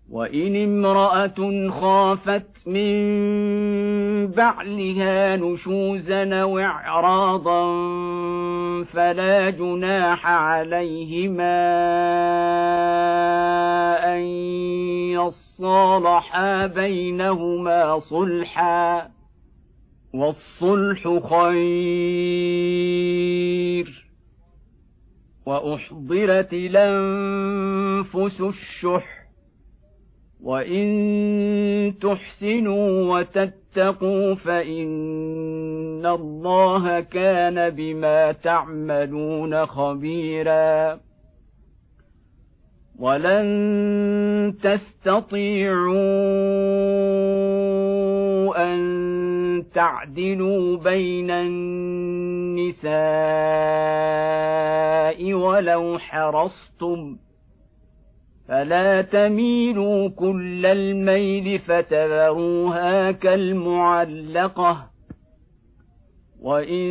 وإن امرأة خافت من بعلها نشوزا أو إعراضا فلا جناح عليهما أن يصالحا بينهما صلحا، والصلح خير. وأحضرت الأنفس الشح، وإن تحسنوا وتتقوا فإن الله كان بما تعملون خبيرا. ولن تستطيعوا أن تعدلوا بين النساء ولو حرصتم، فلا تميلوا كل الميل فتذروها كالمعلقة، وإن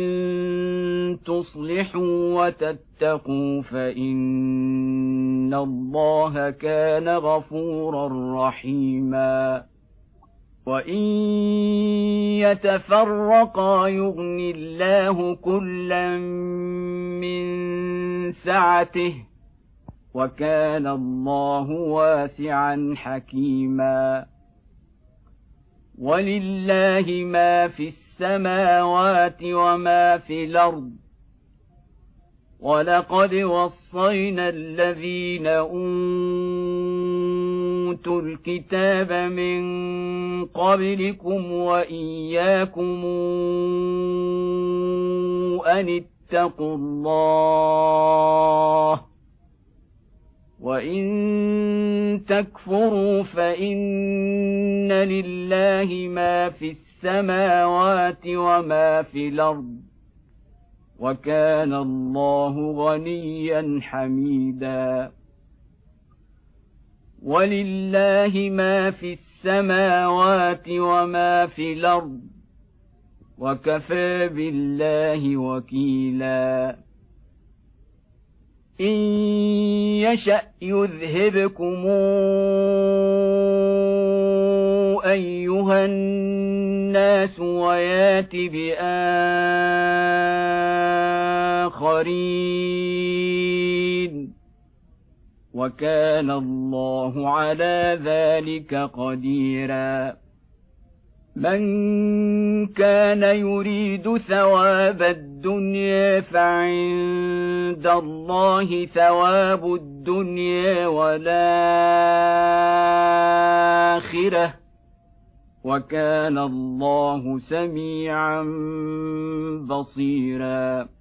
تصلحوا وتتقوا فإن الله كان غفورا رحيما. وإن يتفرقا يغن الله كلا من سعته، وكان الله واسعا حكيما. ولله ما في السماوات وما في الأرض، ولقد وصينا الذين أوتوا الكتاب من قبلكم وإياكم أن اتقوا الله، وإن تكفروا فإن لله ما في السماوات وما في الأرض، وكان الله غنيا حميدا. ولله ما في السماوات وما في الأرض، وكفى بالله وكيلا. إن يشأ يذهبكم أيها الناس ويات بآخرين، وكان الله على ذلك قديرا. من كان يريد ثواب الدنيا فعند الله ثواب الدنيا والآخرة، وكان الله سميعا بصيرا.